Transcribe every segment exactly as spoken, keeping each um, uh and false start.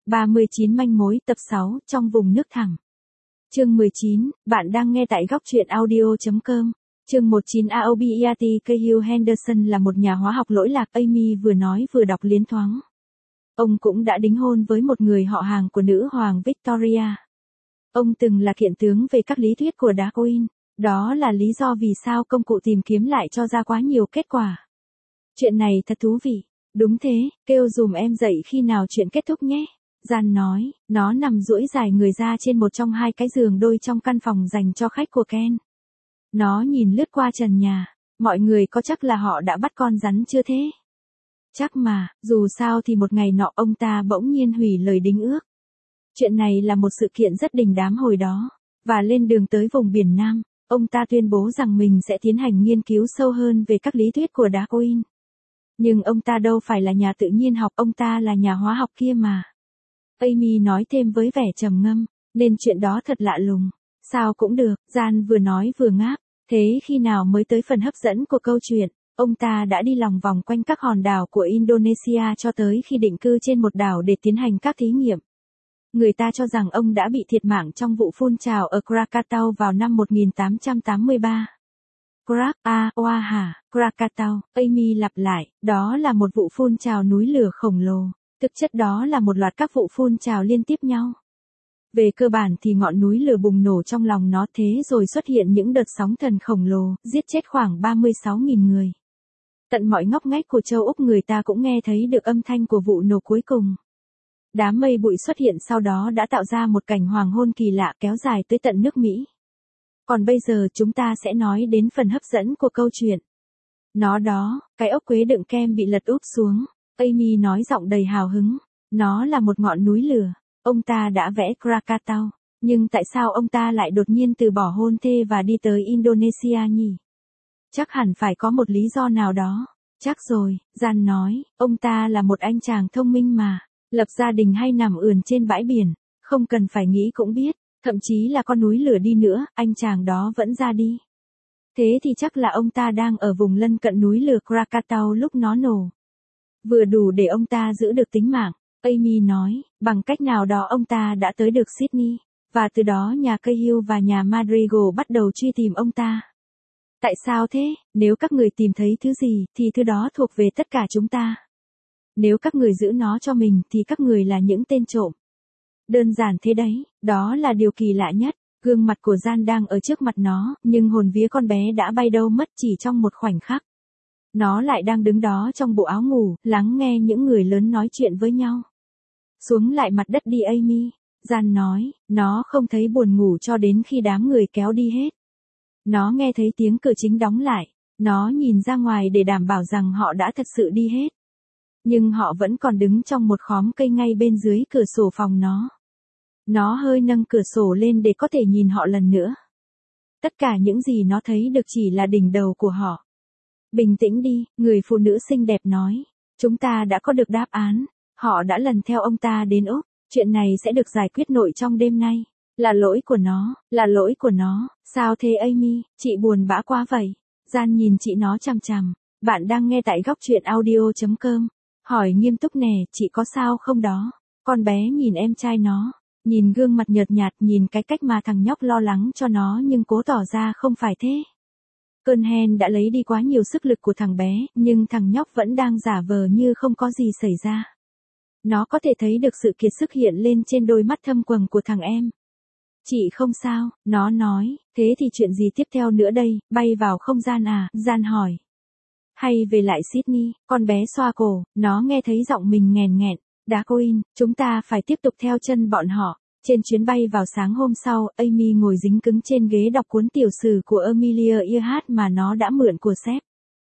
ba mươi chín manh mối tập sáu trong vùng nước thẳm. Chương mười chín, bạn đang nghe tại góc truyện audio chấm com. Chương mười chín Albert Cahill Henderson là một nhà hóa học lỗi lạc. Amy vừa nói vừa đọc liến thoáng. Ông cũng đã đính hôn với một người họ hàng của nữ hoàng Victoria. Ông từng là kiện tướng về các lý thuyết của Darwin. Đó là lý do vì sao công cụ tìm kiếm lại cho ra quá nhiều kết quả. Chuyện này thật thú vị. Đúng thế, kêu dùm em dậy khi nào chuyện kết thúc nhé. Gian nói, nó nằm duỗi dài người ra trên một trong hai cái giường đôi trong căn phòng dành cho khách của Ken. Nó nhìn lướt qua trần nhà, mọi người có chắc là họ đã bắt con rắn chưa thế? Chắc mà, dù sao thì một ngày nọ ông ta bỗng nhiên hủy lời đính ước. Chuyện này là một sự kiện rất đình đám hồi đó, và lên đường tới vùng biển Nam, ông ta tuyên bố rằng mình sẽ tiến hành nghiên cứu sâu hơn về các lý thuyết của Darwin. Nhưng ông ta đâu phải là nhà tự nhiên học, ông ta là nhà hóa học kia mà. Amy nói thêm với vẻ trầm ngâm, nên chuyện đó thật lạ lùng. Sao cũng được, Gian vừa nói vừa ngáp. Thế khi nào mới tới phần hấp dẫn của câu chuyện? Ông ta đã đi lòng vòng quanh các hòn đảo của Indonesia cho tới khi định cư trên một đảo để tiến hành các thí nghiệm. Người ta cho rằng ông đã bị thiệt mạng trong vụ phun trào ở Krakatau vào năm một nghìn tám trăm tám mươi ba. Krak, a, oa hả, Krakatau, Amy lặp lại, đó là một vụ phun trào núi lửa khổng lồ. Thực chất đó là một loạt các vụ phun trào liên tiếp nhau. Về cơ bản thì ngọn núi lửa bùng nổ trong lòng nó, thế rồi xuất hiện những đợt sóng thần khổng lồ, giết chết khoảng ba mươi sáu nghìn người. Tận mọi ngóc ngách của châu Úc người ta cũng nghe thấy được âm thanh của vụ nổ cuối cùng. Đám mây bụi xuất hiện sau đó đã tạo ra một cảnh hoàng hôn kỳ lạ kéo dài tới tận nước Mỹ. Còn bây giờ chúng ta sẽ nói đến phần hấp dẫn của câu chuyện. Nó đó, cái ốc quế đựng kem bị lật úp xuống. Amy nói giọng đầy hào hứng. Nó là một ngọn núi lửa. Ông ta đã vẽ Krakatau. Nhưng tại sao ông ta lại đột nhiên từ bỏ hôn thê và đi tới Indonesia nhỉ? Chắc hẳn phải có một lý do nào đó. Chắc rồi, Gian nói, ông ta là một anh chàng thông minh mà. Lập gia đình hay nằm ườn trên bãi biển. Không cần phải nghĩ cũng biết. Thậm chí là con núi lửa đi nữa, anh chàng đó vẫn ra đi. Thế thì chắc là ông ta đang ở vùng lân cận núi lửa Krakatau lúc nó nổ. Vừa đủ để ông ta giữ được tính mạng. Amy nói, bằng cách nào đó ông ta đã tới được Sydney, và từ đó nhà Cahill và nhà Madrigal bắt đầu truy tìm ông ta. Tại sao thế? Nếu các người tìm thấy thứ gì, thì thứ đó thuộc về tất cả chúng ta. Nếu các người giữ nó cho mình, thì các người là những tên trộm. Đơn giản thế đấy, đó là điều kỳ lạ nhất. Gương mặt của Gian đang ở trước mặt nó, nhưng hồn vía con bé đã bay đâu mất chỉ trong một khoảnh khắc. Nó lại đang đứng đó trong bộ áo ngủ, lắng nghe những người lớn nói chuyện với nhau. Xuống lại mặt đất đi Amy, Gian nói, nó không thấy buồn ngủ cho đến khi đám người kéo đi hết. Nó nghe thấy tiếng cửa chính đóng lại, nó nhìn ra ngoài để đảm bảo rằng họ đã thật sự đi hết. Nhưng họ vẫn còn đứng trong một khóm cây ngay bên dưới cửa sổ phòng nó. Nó hơi nâng cửa sổ lên để có thể nhìn họ lần nữa. Tất cả những gì nó thấy được chỉ là đỉnh đầu của họ. Bình tĩnh đi, người phụ nữ xinh đẹp nói. Chúng ta đã có được đáp án. Họ đã lần theo ông ta đến Úc. Chuyện này sẽ được giải quyết nội trong đêm nay. Là lỗi của nó, là lỗi của nó. Sao thế Amy, chị buồn bã quá vậy. Gian nhìn chị nó chằm chằm. Bạn đang nghe tại góc truyện audio chấm com. Hỏi nghiêm túc nè, chị có sao không đó? Con bé nhìn em trai nó. Nhìn gương mặt nhợt nhạt, nhìn cái cách mà thằng nhóc lo lắng cho nó nhưng cố tỏ ra không phải thế. Cơn hen đã lấy đi quá nhiều sức lực của thằng bé, nhưng thằng nhóc vẫn đang giả vờ như không có gì xảy ra. Nó có thể thấy được sự kiệt sức hiện lên trên đôi mắt thâm quầng của thằng em. Chị không sao, nó nói, thế thì chuyện gì tiếp theo nữa đây, bay vào không gian à, Gian hỏi. Hay về lại Sydney, con bé xoa cổ, nó nghe thấy giọng mình nghèn nghẹn. Darwin, chúng ta phải tiếp tục theo chân bọn họ. Trên chuyến bay vào sáng hôm sau, Amy ngồi dính cứng trên ghế đọc cuốn tiểu sử của Amelia Earhart mà nó đã mượn của sếp.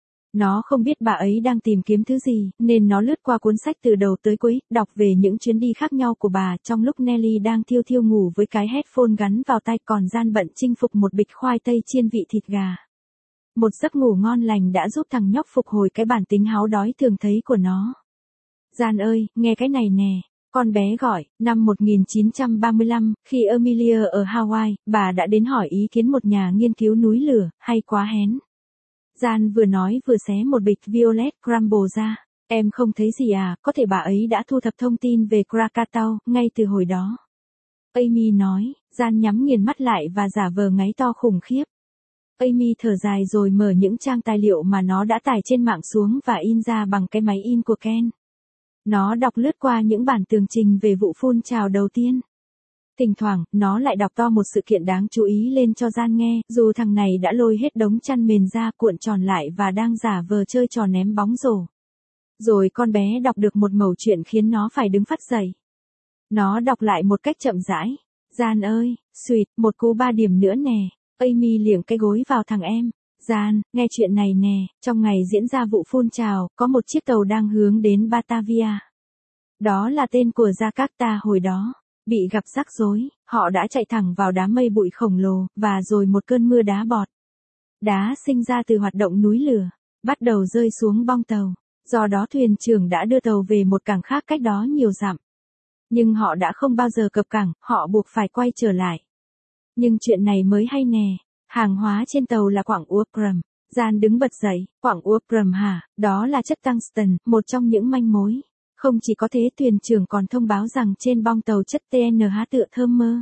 Nó không biết bà ấy đang tìm kiếm thứ gì, nên nó lướt qua cuốn sách từ đầu tới cuối, đọc về những chuyến đi khác nhau của bà, trong lúc Nelly đang thiêu thiêu ngủ với cái headphone gắn vào tai, còn Gian bận chinh phục một bịch khoai tây chiên vị thịt gà. Một giấc ngủ ngon lành đã giúp thằng nhóc phục hồi cái bản tính háo đói thường thấy của nó. Gian ơi, nghe cái này nè. Con bé gọi, năm một nghìn chín trăm ba mươi lăm, khi Amelia ở Hawaii, bà đã đến hỏi ý kiến một nhà nghiên cứu núi lửa, hay quá hén. Gian vừa nói vừa xé một bịch Violet Crumble ra. Em không thấy gì à, có thể bà ấy đã thu thập thông tin về Krakatoa, ngay từ hồi đó. Amy nói, Jan nhắm nghiền mắt lại và giả vờ ngáy to khủng khiếp. Amy thở dài rồi mở những trang tài liệu mà nó đã tải trên mạng xuống và in ra bằng cái máy in của Ken. Nó đọc lướt qua những bản tường trình về vụ phun trào đầu tiên. Thỉnh thoảng, nó lại đọc to một sự kiện đáng chú ý lên cho Jan nghe, dù thằng này đã lôi hết đống chăn mền ra cuộn tròn lại và đang giả vờ chơi trò ném bóng rổ. Rồi con bé đọc được một mẩu chuyện khiến nó phải đứng phắt dậy. Nó đọc lại một cách chậm rãi. Jan ơi, suýt, một cú ba điểm nữa nè. Amy liệng cái gối vào thằng em. Jan, nghe chuyện này nè, trong ngày diễn ra vụ phun trào, có một chiếc tàu đang hướng đến Batavia. Đó là tên của Jakarta hồi đó. Bị gặp rắc rối, họ đã chạy thẳng vào đám mây bụi khổng lồ, và rồi một cơn mưa đá bọt. Đá sinh ra từ hoạt động núi lửa, bắt đầu rơi xuống bong tàu. Do đó thuyền trưởng đã đưa tàu về một cảng khác cách đó nhiều dặm. Nhưng họ đã không bao giờ cập cảng, họ buộc phải quay trở lại. Nhưng chuyện này mới hay nè, hàng hóa trên tàu là quặng uranium. Jan đứng bật dậy, quặng uranium hả, đó là chất tungsten, một trong những manh mối. Không chỉ có thế, thuyền trưởng còn thông báo rằng trên bong tàu chất tê en hát tựa thơm mơ.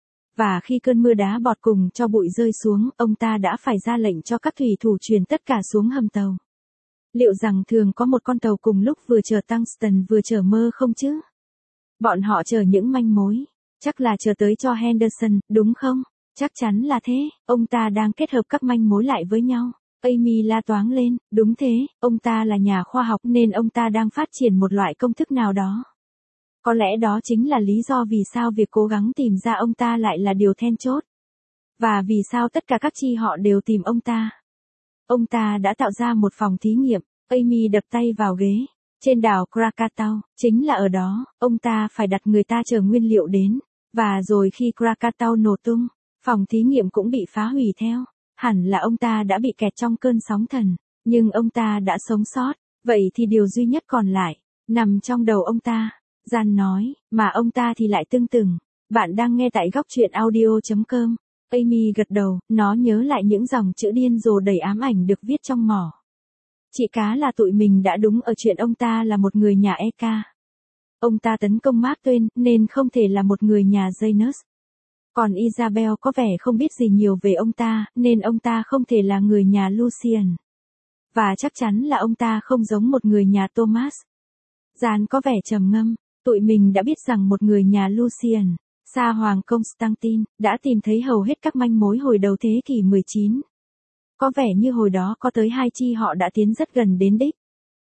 Và khi cơn mưa đá bọt cùng cho bụi rơi xuống, ông ta đã phải ra lệnh cho các thủy thủ chuyển tất cả xuống hầm tàu. Liệu rằng thường có một con tàu cùng lúc vừa chở tungsten vừa chở mơ không chứ? Bọn họ chờ những manh mối. Chắc là chờ tới cho Henderson, đúng không? Chắc chắn là thế, ông ta đang kết hợp các manh mối lại với nhau. Amy la toáng lên, đúng thế, ông ta là nhà khoa học nên ông ta đang phát triển một loại công thức nào đó. Có lẽ đó chính là lý do vì sao việc cố gắng tìm ra ông ta lại là điều then chốt. Và vì sao tất cả các chi họ đều tìm ông ta. Ông ta đã tạo ra một phòng thí nghiệm. Amy đập tay vào ghế. Trên đảo Krakatoa, chính là ở đó, ông ta phải đặt người ta chờ nguyên liệu đến. Và rồi khi Krakatoa nổ tung, phòng thí nghiệm cũng bị phá hủy theo. Hẳn là ông ta đã bị kẹt trong cơn sóng thần. Nhưng ông ta đã sống sót. Vậy thì điều duy nhất còn lại, nằm trong đầu ông ta. Jan nói, mà ông ta thì lại tưng tửng. Bạn đang nghe tại góc truyện audio chấm com. Amy gật đầu, nó nhớ lại những dòng chữ điên rồ đầy ám ảnh được viết trong mỏ. Chị cá là tụi mình đã đúng ở chuyện ông ta là một người nhà e ca. Ông ta tấn công Mark Twain, nên không thể là một người nhà Janus. Còn Isabel có vẻ không biết gì nhiều về ông ta, nên ông ta không thể là người nhà Lucian. Và chắc chắn là ông ta không giống một người nhà Thomas. Jan có vẻ trầm ngâm, tụi mình đã biết rằng một người nhà Lucian, Sa Hoàng Constantine, đã tìm thấy hầu hết các manh mối hồi đầu thế kỷ mười chín. Có vẻ như hồi đó có tới hai chi họ đã tiến rất gần đến đích.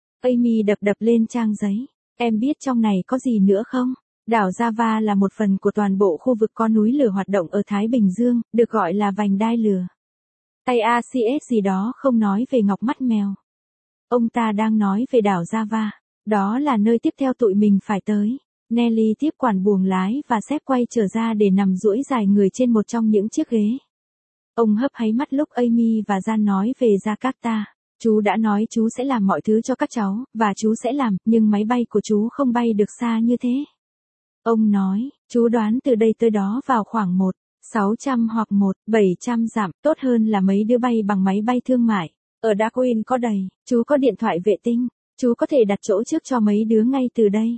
Amy đập đập lên trang giấy. Em biết trong này có gì nữa không? Đảo Java là một phần của toàn bộ khu vực có núi lửa hoạt động ở Thái Bình Dương, được gọi là vành đai lửa. Tay a xê ét gì đó không nói về ngọc mắt mèo. Ông ta đang nói về đảo Java. Đó là nơi tiếp theo tụi mình phải tới. Nelly tiếp quản buồng lái và Sếp quay trở ra để nằm duỗi dài người trên một trong những chiếc ghế. Ông hấp háy mắt lúc Amy và Jan nói về Jakarta. Chú đã nói chú sẽ làm mọi thứ cho các cháu, và chú sẽ làm, nhưng máy bay của chú không bay được xa như thế. Ông nói, chú đoán từ đây tới đó vào khoảng một nghìn sáu trăm hoặc một nghìn bảy trăm dặm, tốt hơn là mấy đứa bay bằng máy bay thương mại. Ở Darwin có đầy, chú có điện thoại vệ tinh, chú có thể đặt chỗ trước cho mấy đứa ngay từ đây.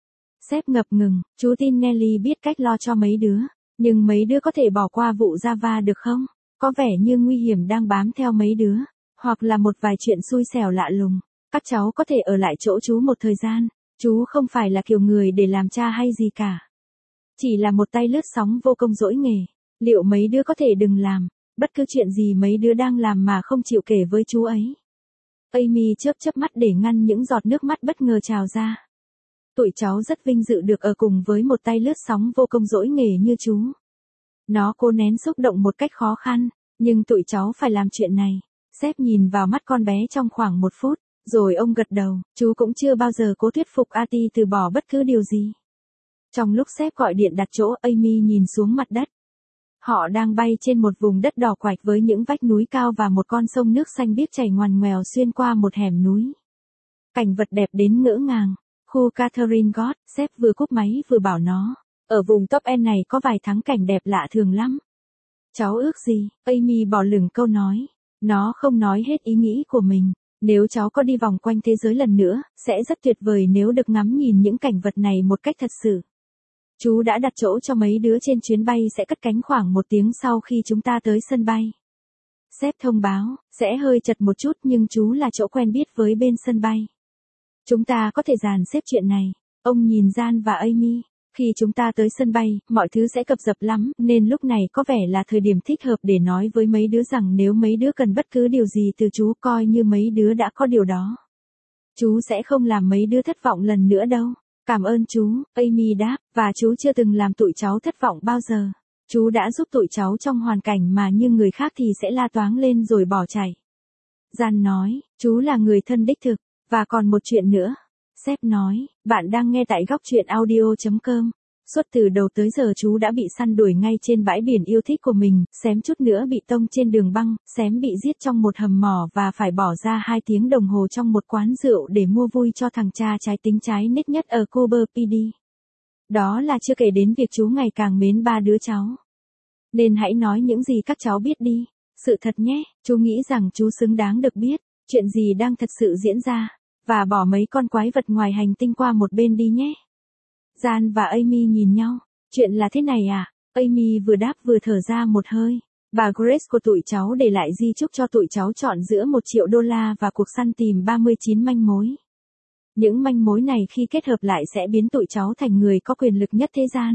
Sếp ngập ngừng, chú tin Nelly biết cách lo cho mấy đứa, nhưng mấy đứa có thể bỏ qua vụ Java được không? Có vẻ như nguy hiểm đang bám theo mấy đứa, hoặc là một vài chuyện xui xẻo lạ lùng. Các cháu có thể ở lại chỗ chú một thời gian, chú không phải là kiểu người để làm cha hay gì cả. Chỉ là một tay lướt sóng vô công dỗi nghề. Liệu mấy đứa có thể đừng làm, bất cứ chuyện gì mấy đứa đang làm mà không chịu kể với chú ấy? Amy chớp chớp mắt để ngăn những giọt nước mắt bất ngờ trào ra. Tụi cháu rất vinh dự được ở cùng với một tay lướt sóng vô công dỗi nghề như chú. Nó cố nén xúc động một cách khó khăn, nhưng tụi cháu phải làm chuyện này. Sếp nhìn vào mắt con bé trong khoảng một phút, rồi ông gật đầu, chú cũng chưa bao giờ cố thuyết phục Ati từ bỏ bất cứ điều gì. Trong lúc sếp gọi điện đặt chỗ, Amy nhìn xuống mặt đất. Họ đang bay trên một vùng đất đỏ quạch với những vách núi cao và một con sông nước xanh biếc chảy ngoằn ngoèo xuyên qua một hẻm núi. Cảnh vật đẹp đến ngỡ ngàng. Khu Catherine Gott, sếp vừa cúp máy vừa bảo nó, ở vùng top N này có vài thắng cảnh đẹp lạ thường lắm. Cháu ước gì? Amy bỏ lửng câu nói. Nó không nói hết ý nghĩ của mình. Nếu cháu có đi vòng quanh thế giới lần nữa, sẽ rất tuyệt vời nếu được ngắm nhìn những cảnh vật này một cách thật sự. Chú đã đặt chỗ cho mấy đứa trên chuyến bay sẽ cất cánh khoảng một tiếng sau khi chúng ta tới sân bay. Sếp thông báo, sẽ hơi chật một chút nhưng chú là chỗ quen biết với bên sân bay. Chúng ta có thể dàn xếp chuyện này. Ông nhìn Jan và Amy. Khi chúng ta tới sân bay, mọi thứ sẽ cập dập lắm, nên lúc này có vẻ là thời điểm thích hợp để nói với mấy đứa rằng nếu mấy đứa cần bất cứ điều gì từ chú coi như mấy đứa đã có điều đó. Chú sẽ không làm mấy đứa thất vọng lần nữa đâu. Cảm ơn chú, Amy đáp, và chú chưa từng làm tụi cháu thất vọng bao giờ. Chú đã giúp tụi cháu trong hoàn cảnh mà như người khác thì sẽ la toáng lên rồi bỏ chạy. Jan nói, chú là người thân đích thực, và còn một chuyện nữa. Sếp nói, bạn đang nghe tại góc truyện audio chấm com. Suốt từ đầu tới giờ chú đã bị săn đuổi ngay trên bãi biển yêu thích của mình, xém chút nữa bị tông trên đường băng, xém bị giết trong một hầm mỏ và phải bỏ ra hai tiếng đồng hồ trong một quán rượu để mua vui cho thằng cha trái tính trái nết nhất ở Cooper pê đê. Đó là chưa kể đến việc chú ngày càng mến ba đứa cháu. Nên hãy nói những gì các cháu biết đi. Sự thật nhé, chú nghĩ rằng chú xứng đáng được biết chuyện gì đang thật sự diễn ra. Và bỏ mấy con quái vật ngoài hành tinh qua một bên đi nhé. Jan và Amy nhìn nhau. Chuyện là thế này à? Amy vừa đáp vừa thở ra một hơi. Bà Grace của tụi cháu để lại di chúc cho tụi cháu chọn giữa một triệu đô la và cuộc săn tìm ba mươi chín manh mối. Những manh mối này khi kết hợp lại sẽ biến tụi cháu thành người có quyền lực nhất thế gian.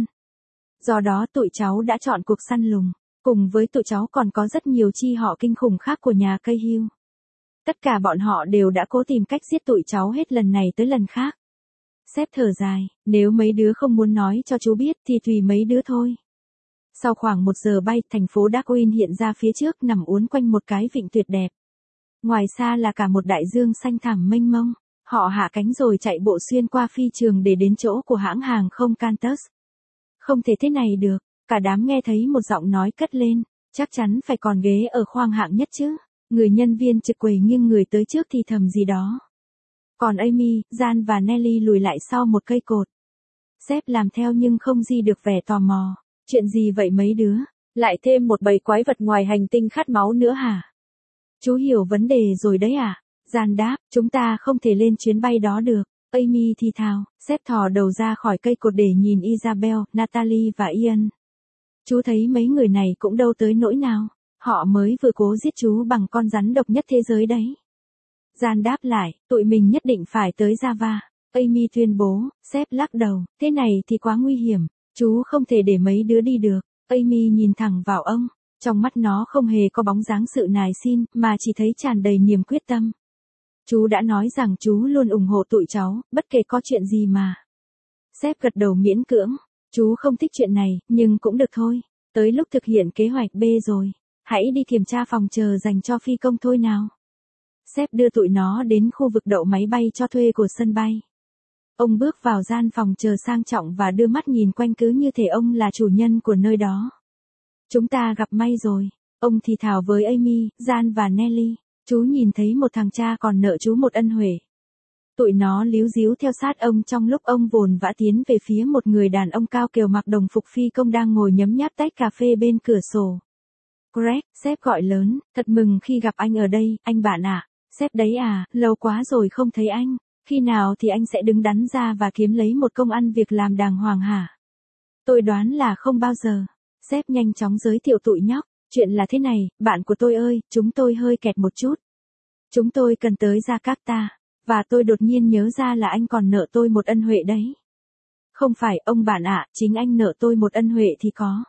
Do đó tụi cháu đã chọn cuộc săn lùng. Cùng với tụi cháu còn có rất nhiều chi họ kinh khủng khác của nhà cây Hill. Tất cả bọn họ đều đã cố tìm cách giết tụi cháu hết lần này tới lần khác. Sếp thở dài, nếu mấy đứa không muốn nói cho chú biết thì tùy mấy đứa thôi. Sau khoảng một giờ bay, thành phố Darwin hiện ra phía trước nằm uốn quanh một cái vịnh tuyệt đẹp. Ngoài xa là cả một đại dương xanh thẳm mênh mông. Họ hạ cánh rồi chạy bộ xuyên qua phi trường để đến chỗ của hãng hàng không Qantas. Không thể thế này được, cả đám nghe thấy một giọng nói cất lên, chắc chắn phải còn ghế ở khoang hạng nhất chứ. Người nhân viên trực quầy nghiêng người tới trước thì thầm gì đó. Còn Amy, Jan và Nelly lùi lại sau một cây cột. Sếp làm theo nhưng không gì được vẻ tò mò. Chuyện gì vậy mấy đứa? Lại thêm một bầy quái vật ngoài hành tinh khát máu nữa hả? Chú hiểu vấn đề rồi đấy à? Jan đáp, chúng ta không thể lên chuyến bay đó được. Amy thì thào, sếp thò đầu ra khỏi cây cột để nhìn Isabel, Natalie và Ian. Chú thấy mấy người này cũng đâu tới nỗi nào. Họ mới vừa cố giết chú bằng con rắn độc nhất thế giới đấy. Jan đáp lại, tụi mình nhất định phải tới Java. Amy tuyên bố, sếp lắc đầu, thế này thì quá nguy hiểm, chú không thể để mấy đứa đi được. Amy nhìn thẳng vào ông, trong mắt nó không hề có bóng dáng sự nài xin, mà chỉ thấy tràn đầy niềm quyết tâm. Chú đã nói rằng chú luôn ủng hộ tụi cháu, bất kể có chuyện gì mà. Sếp gật đầu miễn cưỡng, chú không thích chuyện này, nhưng cũng được thôi, tới lúc thực hiện kế hoạch B rồi. Hãy đi kiểm tra phòng chờ dành cho phi công thôi nào. Sếp đưa tụi nó đến khu vực đậu máy bay cho thuê của sân bay. Ông bước vào gian phòng chờ sang trọng và đưa mắt nhìn quanh cứ như thể ông là chủ nhân của nơi đó. Chúng ta gặp may rồi. Ông thì thào với Amy, Jan và Nelly. Chú nhìn thấy một thằng cha còn nợ chú một ân huệ. Tụi nó líu díu theo sát ông trong lúc ông vồn vã tiến về phía một người đàn ông cao kiều mặc đồng phục phi công đang ngồi nhấm nháp tách cà phê bên cửa sổ. Greg, sếp gọi lớn, thật mừng khi gặp anh ở đây, anh bạn ạ. À. Sếp đấy à, lâu quá rồi không thấy anh. Khi nào thì anh sẽ đứng đắn ra và kiếm lấy một công ăn việc làm đàng hoàng hả? Tôi đoán là không bao giờ. Sếp nhanh chóng giới thiệu tụi nhóc. Chuyện là thế này, bạn của tôi ơi, chúng tôi hơi kẹt một chút. Chúng tôi cần tới Jakarta. Và tôi đột nhiên nhớ ra là anh còn nợ tôi một ân huệ đấy. Không phải, ông bạn ạ, à, chính anh nợ tôi một ân huệ thì có.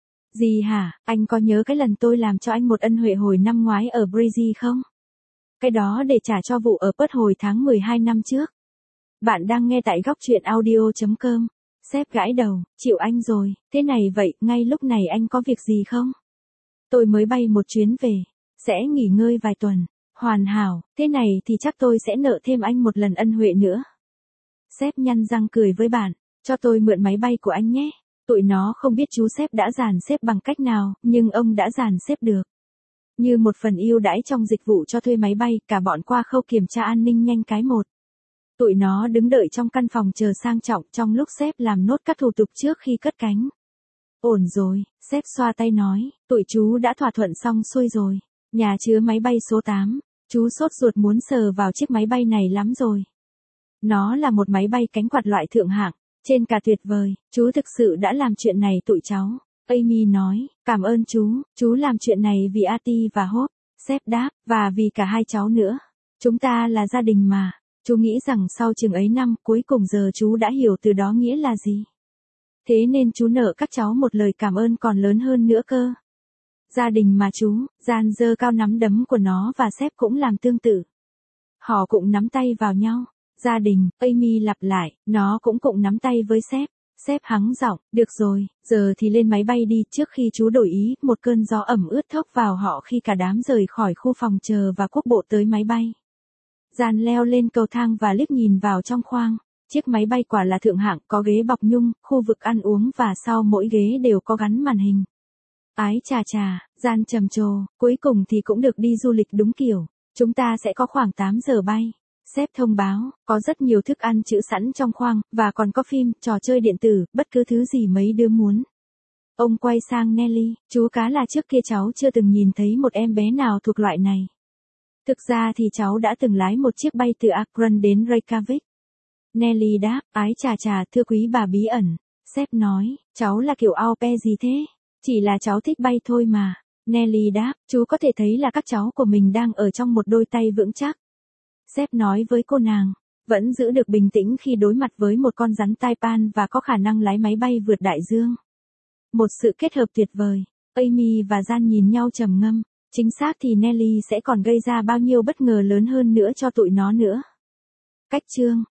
Gì hả, anh có nhớ cái lần tôi làm cho anh một ân huệ hồi năm ngoái ở Brazil không? Cái đó để trả cho vụ ở Perth hồi tháng mười hai năm trước. Bạn đang nghe tại góc truyện audio chấm com. Sếp gãi đầu, chịu anh rồi, thế này vậy, ngay lúc này anh có việc gì không? Tôi mới bay một chuyến về, sẽ nghỉ ngơi vài tuần. Hoàn hảo, thế này thì chắc tôi sẽ nợ thêm anh một lần ân huệ nữa. Sếp nhăn răng cười với bạn, cho tôi mượn máy bay của anh nhé. Tụi nó không biết chú sếp đã dàn xếp bằng cách nào, nhưng ông đã dàn xếp được. Như một phần ưu đãi trong dịch vụ cho thuê máy bay, cả bọn qua khâu kiểm tra an ninh nhanh cái một. Tụi nó đứng đợi trong căn phòng chờ sang trọng trong lúc sếp làm nốt các thủ tục trước khi cất cánh. Ổn rồi, sếp xoa tay nói, tụi chú đã thỏa thuận xong xuôi rồi. Nhà chứa máy bay số tám. Chú sốt ruột muốn sờ vào chiếc máy bay này lắm rồi. Nó là một máy bay cánh quạt loại thượng hạng, trên cả tuyệt vời, chú thực sự đã làm chuyện này tụi cháu. Amy nói, cảm ơn chú, chú làm chuyện này vì Artie và Hope, sếp đáp, và vì cả hai cháu nữa. Chúng ta là gia đình mà. Chú nghĩ rằng sau chừng ấy năm cuối cùng giờ chú đã hiểu từ đó nghĩa là gì. Thế nên chú nợ các cháu một lời cảm ơn còn lớn hơn nữa cơ. Gia đình mà chú, Jan giơ cao nắm đấm của nó và sếp cũng làm tương tự. Họ cũng nắm tay vào nhau. Gia đình, Amy lặp lại, nó cũng cũng nắm tay với sếp. Sếp hắng giọng, được rồi, giờ thì lên máy bay đi. Trước khi chú đổi ý, một cơn gió ẩm ướt thốc vào họ khi cả đám rời khỏi khu phòng chờ và quốc bộ tới máy bay. Jan leo lên cầu thang và liếc nhìn vào trong khoang. Chiếc máy bay quả là thượng hạng, có ghế bọc nhung, khu vực ăn uống và sau mỗi ghế đều có gắn màn hình. Ái chà chà, Jan trầm trồ, cuối cùng thì cũng được đi du lịch đúng kiểu. Chúng ta sẽ có khoảng tám giờ bay. Sếp thông báo, có rất nhiều thức ăn trữ sẵn trong khoang, và còn có phim, trò chơi điện tử, bất cứ thứ gì mấy đứa muốn. Ông quay sang Nelly, chú cá là trước kia cháu chưa từng nhìn thấy một em bé nào thuộc loại này. Thực ra thì cháu đã từng lái một chiếc bay từ Akron đến Reykjavik. Nelly đáp, ái chà chà, thưa quý bà bí ẩn. Sếp nói, cháu là kiểu au pair gì thế? Chỉ là cháu thích bay thôi mà. Nelly đáp, chú có thể thấy là các cháu của mình đang ở trong một đôi tay vững chắc. Sếp nói với cô nàng, vẫn giữ được bình tĩnh khi đối mặt với một con rắn Taipan và có khả năng lái máy bay vượt đại dương. Một sự kết hợp tuyệt vời. Amy và Jan nhìn nhau trầm ngâm. Chính xác thì Nelly sẽ còn gây ra bao nhiêu bất ngờ lớn hơn nữa cho tụi nó nữa. Cách chương